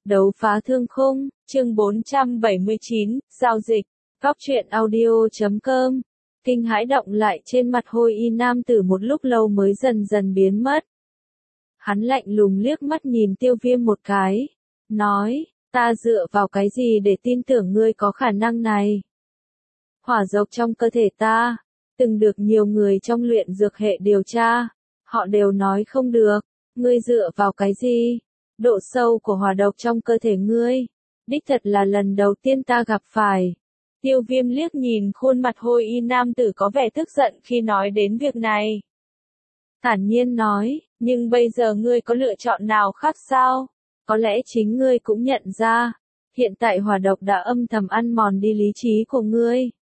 Đấu phá thương khung, chương 479, giao dịch. Góc truyện audio.com. Kinh hãi động lại trên mặt Hôi Y nam tử một lúc lâu mới dần dần biến mất. Hắn lạnh lùng liếc mắt nhìn Tiêu Viêm một cái, nói, ta dựa vào cái gì để tin tưởng ngươi có khả năng này? Hỏa dộc trong cơ thể ta, từng được nhiều người trong luyện dược hệ điều tra, họ đều nói không được, ngươi dựa vào cái gì? Độ sâu của hỏa độc trong cơ thể ngươi, đích thật là lần đầu tiên ta gặp phải. Tiêu Viêm liếc nhìn khuôn mặt Hôi Y nam tử có vẻ tức giận khi nói đến việc này. Thản nhiên nói, nhưng bây giờ ngươi có lựa chọn nào khác sao? Có lẽ chính ngươi cũng nhận ra, hiện tại hỏa độc đã âm thầm ăn mòn đi lý trí của ngươi.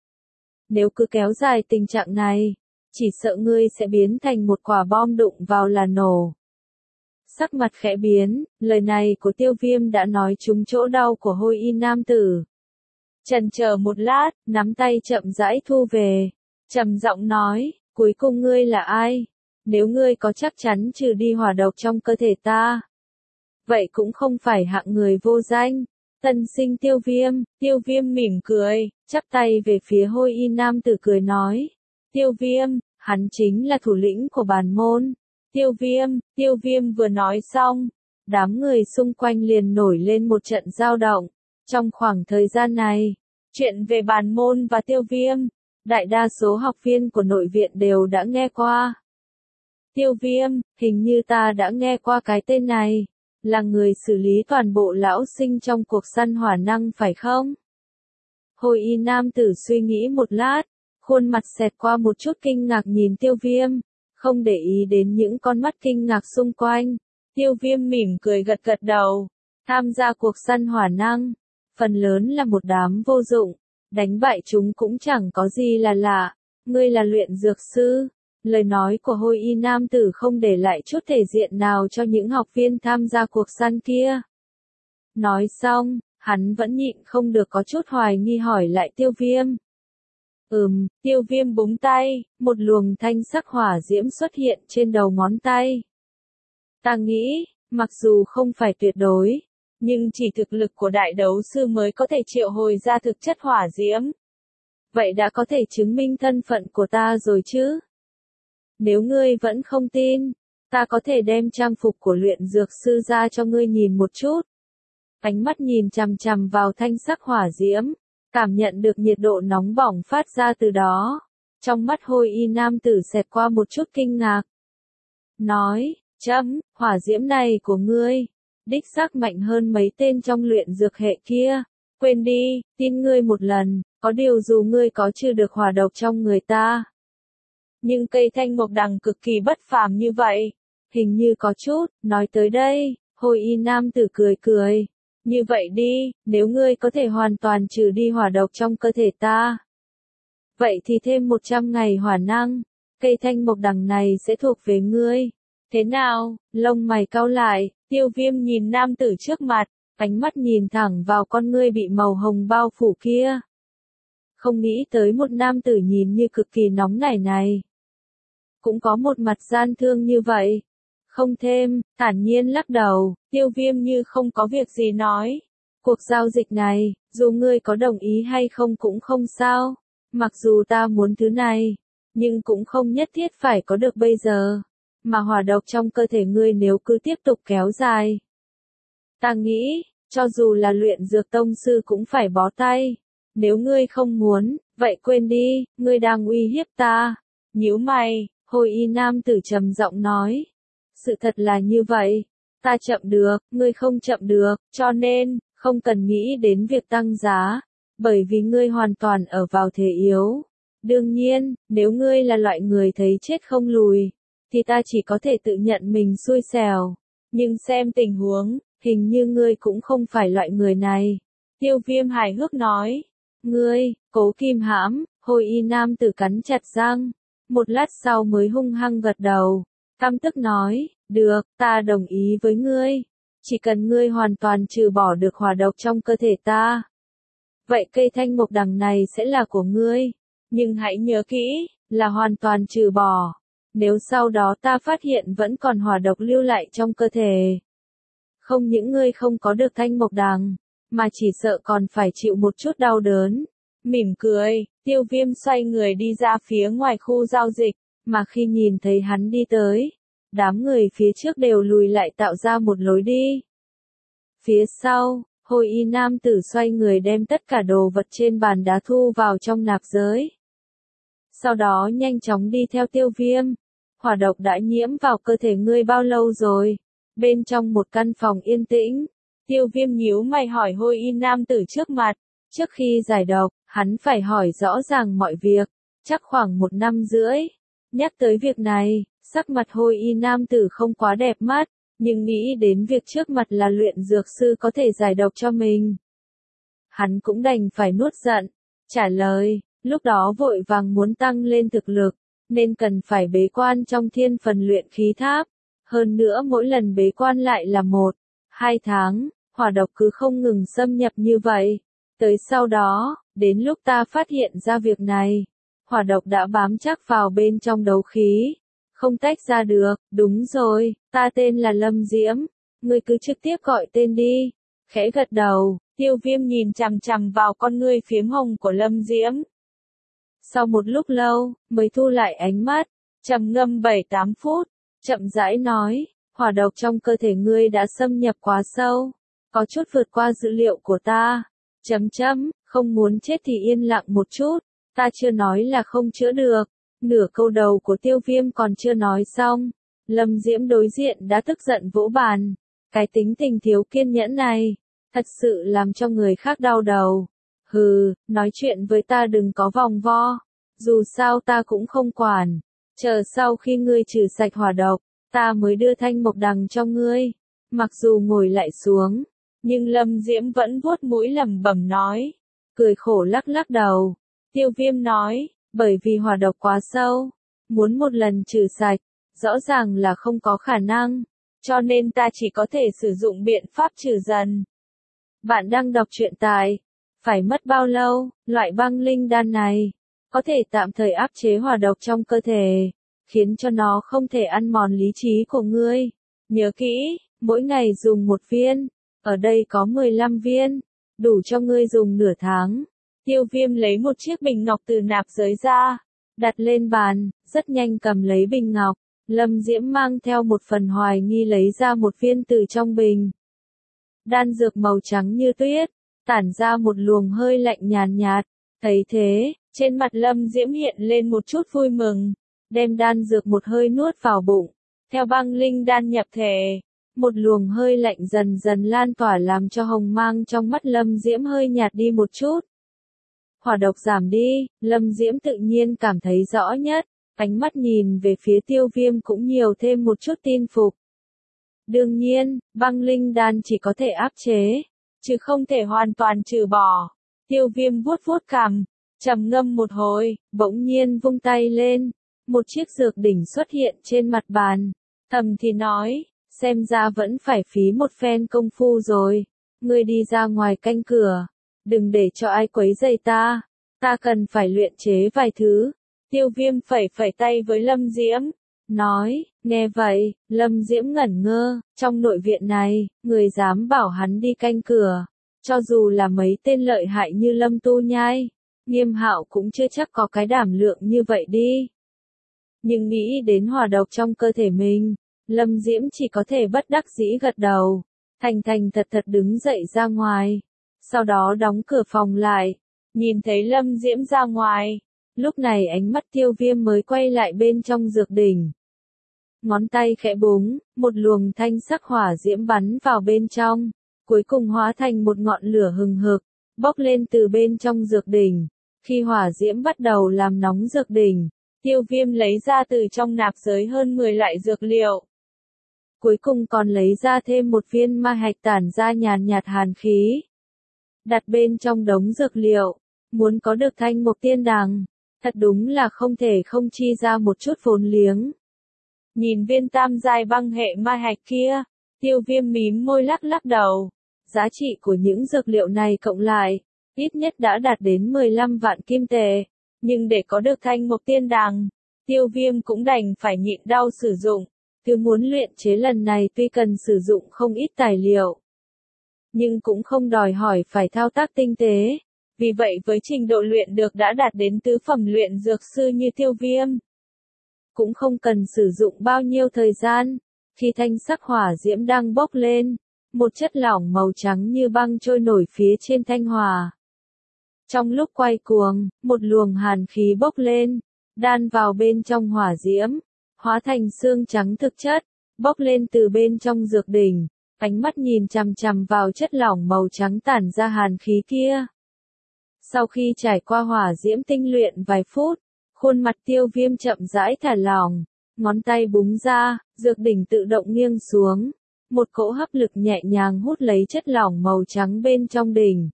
Nếu cứ kéo dài tình trạng này, chỉ sợ ngươi sẽ biến thành một quả bom đụng vào là nổ. Sắc mặt khẽ biến, lời này của Tiêu Viêm đã nói trúng chỗ đau của Hôi Y nam tử. Chần chờ một lát, nắm tay chậm rãi thu về, trầm giọng nói, cuối cùng ngươi là ai? Nếu ngươi có chắc chắn trừ đi hỏa độc trong cơ thể ta, vậy cũng không phải hạng người vô danh. Tân sinh Tiêu Viêm mỉm cười, chắp tay về phía Hôi Y nam tử cười nói, Tiêu Viêm, hắn chính là thủ lĩnh của bản môn. Tiêu Viêm vừa nói xong, đám người xung quanh liền nổi lên một trận dao động. Trong khoảng thời gian này, chuyện về bản môn và Tiêu Viêm, đại đa số học viên của nội viện đều đã nghe qua. Tiêu Viêm, hình như ta đã nghe qua cái tên này, là người xử lý toàn bộ lão sinh trong cuộc săn hỏa năng phải không? Hôi Y nam tử suy nghĩ một lát, khuôn mặt xẹt qua một chút kinh ngạc nhìn Tiêu Viêm, không để ý đến những con mắt kinh ngạc xung quanh. Tiêu Viêm mỉm cười gật gật đầu, tham gia cuộc săn hỏa năng, phần lớn là một đám vô dụng, đánh bại chúng cũng chẳng có gì là lạ. Ngươi là luyện dược sư. Lời nói của Hôi Y nam tử không để lại chút thể diện nào cho những học viên tham gia cuộc săn kia. Nói xong, hắn vẫn nhịn không được có chút hoài nghi hỏi lại Tiêu Viêm. Tiêu Viêm búng tay, một luồng thanh sắc hỏa diễm xuất hiện trên đầu ngón tay. Ta nghĩ, mặc dù không phải tuyệt đối, nhưng chỉ thực lực của đại đấu sư mới có thể triệu hồi ra thực chất hỏa diễm. Vậy đã có thể chứng minh thân phận của ta rồi chứ? Nếu ngươi vẫn không tin, ta có thể đem trang phục của luyện dược sư ra cho ngươi nhìn một chút. Ánh mắt nhìn chằm chằm vào thanh sắc hỏa diễm, cảm nhận được nhiệt độ nóng bỏng phát ra từ đó. Trong mắt Hôi Y nam tử xẹt qua một chút kinh ngạc. Nói, hỏa diễm này của ngươi, đích xác mạnh hơn mấy tên trong luyện dược hệ kia. Quên đi, tin ngươi một lần, có điều dù ngươi có trừ được hỏa độc trong người ta, nhưng cây thanh mộc đằng cực kỳ bất phàm như vậy, hình như có chút. Nói tới đây, Hôi Y nam tử cười cười. Như vậy đi, nếu ngươi có thể hoàn toàn trừ đi hỏa độc trong cơ thể ta, vậy thì thêm 100 ngày hỏa năng, cây thanh mộc đằng này sẽ thuộc về ngươi. Thế nào? Lông mày cau lại, Tiêu Viêm nhìn nam tử trước mặt, ánh mắt nhìn thẳng vào con ngươi bị màu hồng bao phủ kia. Không nghĩ tới một nam tử nhìn như cực kỳ nóng nảy này cũng có một mặt gian thương như vậy. Không thêm, thản nhiên lắc đầu, Tiêu Viêm như không có việc gì nói. Cuộc giao dịch này, dù ngươi có đồng ý hay không cũng không sao. Mặc dù ta muốn thứ này, nhưng cũng không nhất thiết phải có được bây giờ. Mà hỏa độc trong cơ thể ngươi nếu cứ tiếp tục kéo dài, ta nghĩ, cho dù là luyện dược tông sư cũng phải bó tay. Nếu ngươi không muốn, vậy quên đi, ngươi đang uy hiếp ta. Nhíu mày, Hôi Y nam tử trầm giọng nói. Sự thật là như vậy, ta chậm được, ngươi không chậm được, cho nên, không cần nghĩ đến việc tăng giá, bởi vì ngươi hoàn toàn ở vào thế yếu. Đương nhiên, nếu ngươi là loại người thấy chết không lùi, thì ta chỉ có thể tự nhận mình xui xẻo. Nhưng xem tình huống, hình như ngươi cũng không phải loại người này. Tiêu Viêm hài hước nói. Ngươi, Cố Kim Hãm. Hôi Y nam tử cắn chặt răng, một lát sau mới hung hăng gật đầu, căm tức nói, được, ta đồng ý với ngươi, chỉ cần ngươi hoàn toàn trừ bỏ được hỏa độc trong cơ thể ta, vậy cây thanh mộc đằng này sẽ là của ngươi, nhưng hãy nhớ kỹ, là hoàn toàn trừ bỏ. Nếu sau đó ta phát hiện vẫn còn hỏa độc lưu lại trong cơ thể, Không những ngươi không có được thanh mộc đằng, mà chỉ sợ còn phải chịu một chút đau đớn. Mỉm cười, Tiêu Viêm xoay người đi ra phía ngoài khu giao dịch, mà khi nhìn thấy hắn đi tới, đám người phía trước đều lùi lại tạo ra một lối đi. Phía sau, Hồi Y nam tử xoay người đem tất cả đồ vật trên bàn đá thu vào trong nạp giới. Sau đó nhanh chóng đi theo Tiêu Viêm. Hỏa độc đã nhiễm vào cơ thể ngươi bao lâu rồi? Bên trong một căn phòng yên tĩnh, Tiêu Viêm nhíu mày hỏi Hồi Y nam tử trước mặt. Trước khi giải độc, hắn phải hỏi rõ ràng mọi việc, chắc khoảng 1 năm rưỡi. Nhắc tới việc này, sắc mặt Hồi Y nam tử không quá đẹp mắt, nhưng nghĩ đến việc trước mặt là luyện dược sư có thể giải độc cho mình. Hắn cũng đành phải nuốt giận, trả lời, lúc đó vội vàng muốn tăng lên thực lực, nên cần phải bế quan trong thiên phần luyện khí tháp. Hơn nữa mỗi lần bế quan lại là 1-2 tháng, hỏa độc cứ không ngừng xâm nhập như vậy. Tới sau đó, đến lúc ta phát hiện ra việc này, hỏa độc đã bám chắc vào bên trong đấu khí, không tách ra được. Đúng rồi, ta tên là Lâm Diễm, ngươi cứ trực tiếp gọi tên đi. Khẽ gật đầu, Tiêu Viêm nhìn chằm chằm vào con ngươi phiếm hồng của Lâm Diễm. Sau một lúc lâu, mới thu lại ánh mắt, trầm ngâm 7-8 phút, chậm rãi nói, hỏa độc trong cơ thể ngươi đã xâm nhập quá sâu, có chút vượt qua dữ liệu của ta. Không muốn chết thì yên lặng một chút, ta chưa nói là không chữa được. Nửa câu đầu của Tiêu Viêm còn chưa nói xong, Lâm Diễm đối diện đã tức giận vỗ bàn. Cái tính tình thiếu kiên nhẫn này, thật sự làm cho người khác đau đầu. Hừ, nói chuyện với ta đừng có vòng vo, dù sao ta cũng không quản. Chờ sau khi ngươi trừ sạch hỏa độc, ta mới đưa thanh mộc đằng cho ngươi. Mặc dù ngồi lại xuống, nhưng Lâm Diễm vẫn vuốt mũi lẩm bẩm nói, cười khổ lắc lắc đầu. Tiêu Viêm nói, bởi vì hỏa độc quá sâu, muốn một lần trừ sạch, rõ ràng là không có khả năng, cho nên ta chỉ có thể sử dụng biện pháp trừ dần. Bạn đang đọc truyện tại, phải mất bao lâu, loại băng linh đan này, có thể tạm thời áp chế hỏa độc trong cơ thể, khiến cho nó không thể ăn mòn lý trí của ngươi. Nhớ kỹ, mỗi ngày dùng 1 viên, ở đây có 15 viên, đủ cho ngươi dùng nửa tháng. Tiêu Viêm lấy một chiếc bình ngọc từ nạp giới ra, đặt lên bàn, rất nhanh cầm lấy bình ngọc. Lâm Diễm mang theo một phần hoài nghi lấy ra 1 viên từ trong bình. Đan dược màu trắng như tuyết, tản ra một luồng hơi lạnh nhàn nhạt. Thấy thế, trên mặt Lâm Diễm hiện lên một chút vui mừng, đem đan dược một hơi nuốt vào bụng. Theo băng linh đan nhập thể, một luồng hơi lạnh dần dần lan tỏa làm cho hồng mang trong mắt Lâm Diễm hơi nhạt đi một chút. Hỏa độc giảm đi, Lâm Diễm tự nhiên cảm thấy rõ nhất, ánh mắt nhìn về phía Tiêu Viêm cũng nhiều thêm một chút tin phục. Đương nhiên, băng linh đan chỉ có thể áp chế, chứ không thể hoàn toàn trừ bỏ. Tiêu Viêm vuốt vuốt cằm, trầm ngâm một hồi, bỗng nhiên vung tay lên, một chiếc dược đỉnh xuất hiện trên mặt bàn, thầm thì nói, xem ra vẫn phải phí một phen công phu rồi, ngươi đi ra ngoài canh cửa, đừng để cho ai quấy rầy ta cần phải luyện chế vài thứ. Tiêu Viêm phẩy phẩy tay với Lâm Diễm, nói, nghe vậy, Lâm Diễm ngẩn ngơ, trong nội viện này, người dám bảo hắn đi canh cửa, cho dù là mấy tên lợi hại như Lâm Tu Nhai, Nghiêm Hạo cũng chưa chắc có cái đảm lượng như vậy đi. Nhưng nghĩ đến hỏa độc trong cơ thể mình, Lâm Diễm chỉ có thể bất đắc dĩ gật đầu, thành thật đứng dậy ra ngoài, sau đó đóng cửa phòng lại, nhìn thấy Lâm Diễm ra ngoài. Lúc này ánh mắt Tiêu Viêm mới quay lại bên trong dược đỉnh. Ngón tay khẽ búng, một luồng thanh sắc hỏa diễm bắn vào bên trong, cuối cùng hóa thành một ngọn lửa hừng hực, bốc lên từ bên trong dược đỉnh. Khi hỏa diễm bắt đầu làm nóng dược đỉnh, Tiêu Viêm lấy ra từ trong nạp giới hơn 10 loại dược liệu. Cuối cùng còn lấy ra thêm 1 viên ma hạch tản ra nhàn nhạt hàn khí. Đặt bên trong đống dược liệu, muốn có được thanh mộc tiên đằng, thật đúng là không thể không chi ra một chút vốn liếng. Nhìn viên tam giai băng hệ ma hạch kia, Tiêu Viêm mím môi lắc lắc đầu. Giá trị của những dược liệu này cộng lại, ít nhất đã đạt đến 15 vạn kim tệ. Nhưng để có được thanh mộc tiên đằng, Tiêu Viêm cũng đành phải nhịn đau sử dụng. Thứ muốn luyện chế lần này tuy cần sử dụng không ít tài liệu, nhưng cũng không đòi hỏi phải thao tác tinh tế. Vì vậy với trình độ luyện được đã đạt đến tứ phẩm luyện dược sư như Tiêu Viêm, cũng không cần sử dụng bao nhiêu thời gian. Khi thanh sắc hỏa diễm đang bốc lên, một chất lỏng màu trắng như băng trôi nổi phía trên thanh hỏa. Trong lúc quay cuồng, một luồng hàn khí bốc lên, đan vào bên trong hỏa diễm, hóa thành xương trắng thực chất, bốc lên từ bên trong dược đỉnh. Ánh mắt nhìn chằm chằm vào chất lỏng màu trắng tản ra hàn khí kia. Sau khi trải qua hỏa diễm tinh luyện vài phút, khuôn mặt Tiêu Viêm chậm rãi thả lỏng, ngón tay búng ra, dược đỉnh tự động nghiêng xuống. Một cỗ hấp lực nhẹ nhàng hút lấy chất lỏng màu trắng bên trong đỉnh,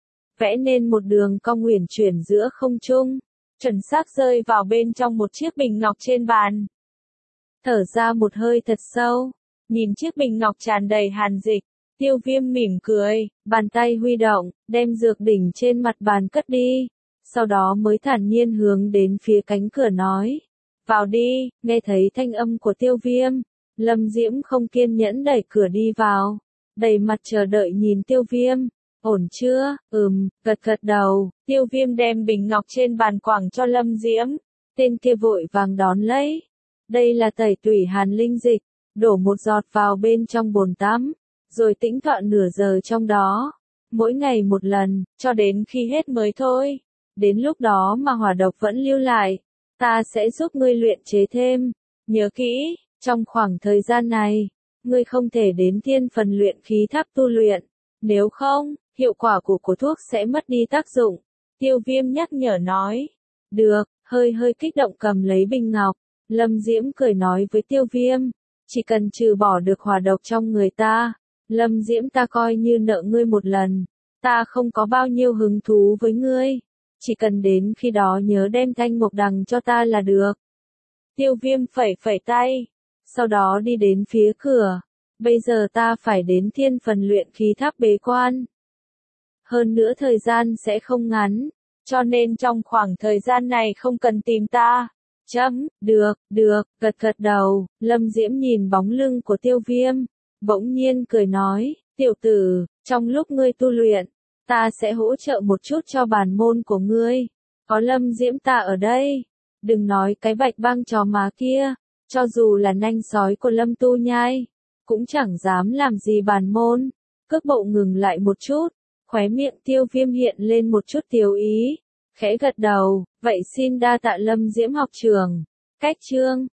vẽ nên một đường cong uyển chuyển giữa không trung, chuẩn xác rơi vào bên trong một chiếc bình ngọc trên bàn. Thở ra một hơi thật sâu, nhìn chiếc bình ngọc tràn đầy hàn dịch, Tiêu Viêm mỉm cười, bàn tay huy động, đem dược đỉnh trên mặt bàn cất đi, sau đó mới thản nhiên hướng đến phía cánh cửa nói, vào đi. Nghe thấy thanh âm của Tiêu Viêm, Lâm Diễm không kiên nhẫn đẩy cửa đi vào, đầy mặt chờ đợi nhìn Tiêu Viêm. Ổn chưa? Gật gật đầu. Tiêu Viêm đem bình ngọc trên bàn quẳng cho Lâm Diễm, tên kia vội vàng đón lấy. Đây là tẩy tủy hàn linh dịch, đổ một giọt vào bên trong bồn tắm, rồi tĩnh tọa nửa giờ trong đó, mỗi ngày một lần, cho đến khi hết mới thôi. Đến lúc đó mà hỏa độc vẫn lưu lại, ta sẽ giúp ngươi luyện chế thêm. Nhớ kỹ, trong khoảng thời gian này, ngươi không thể đến thiên phần luyện khí tháp tu luyện, nếu không, hiệu quả của thuốc sẽ mất đi tác dụng. Tiêu Viêm nhắc nhở nói. Được, hơi kích động cầm lấy bình ngọc, Lâm Diễm cười nói với Tiêu Viêm, chỉ cần trừ bỏ được hỏa độc trong người ta, Lâm Diễm ta coi như nợ ngươi một lần, ta không có bao nhiêu hứng thú với ngươi, chỉ cần đến khi đó nhớ đem thanh mộc đằng cho ta là được. Tiêu Viêm phẩy phẩy tay, sau đó đi đến phía cửa, bây giờ ta phải đến thiên phần luyện khí tháp bế quan. Hơn nữa thời gian sẽ không ngắn, cho nên trong khoảng thời gian này không cần tìm ta. Được, gật đầu. Lâm Diễm nhìn bóng lưng của Tiêu Viêm, bỗng nhiên cười nói, tiểu tử, trong lúc ngươi tu luyện, ta sẽ hỗ trợ một chút cho bản môn của ngươi. Có Lâm Diễm ta ở đây, đừng nói cái bạch băng chó má kia, cho dù là nanh sói của Lâm Tu Nhai, cũng chẳng dám làm gì bản môn. Cước bộ ngừng lại một chút, khóe miệng Tiêu Viêm hiện lên một chút tiếu ý, khẽ gật đầu, vậy xin đa tạ Lâm Diễm học trưởng. Cách chương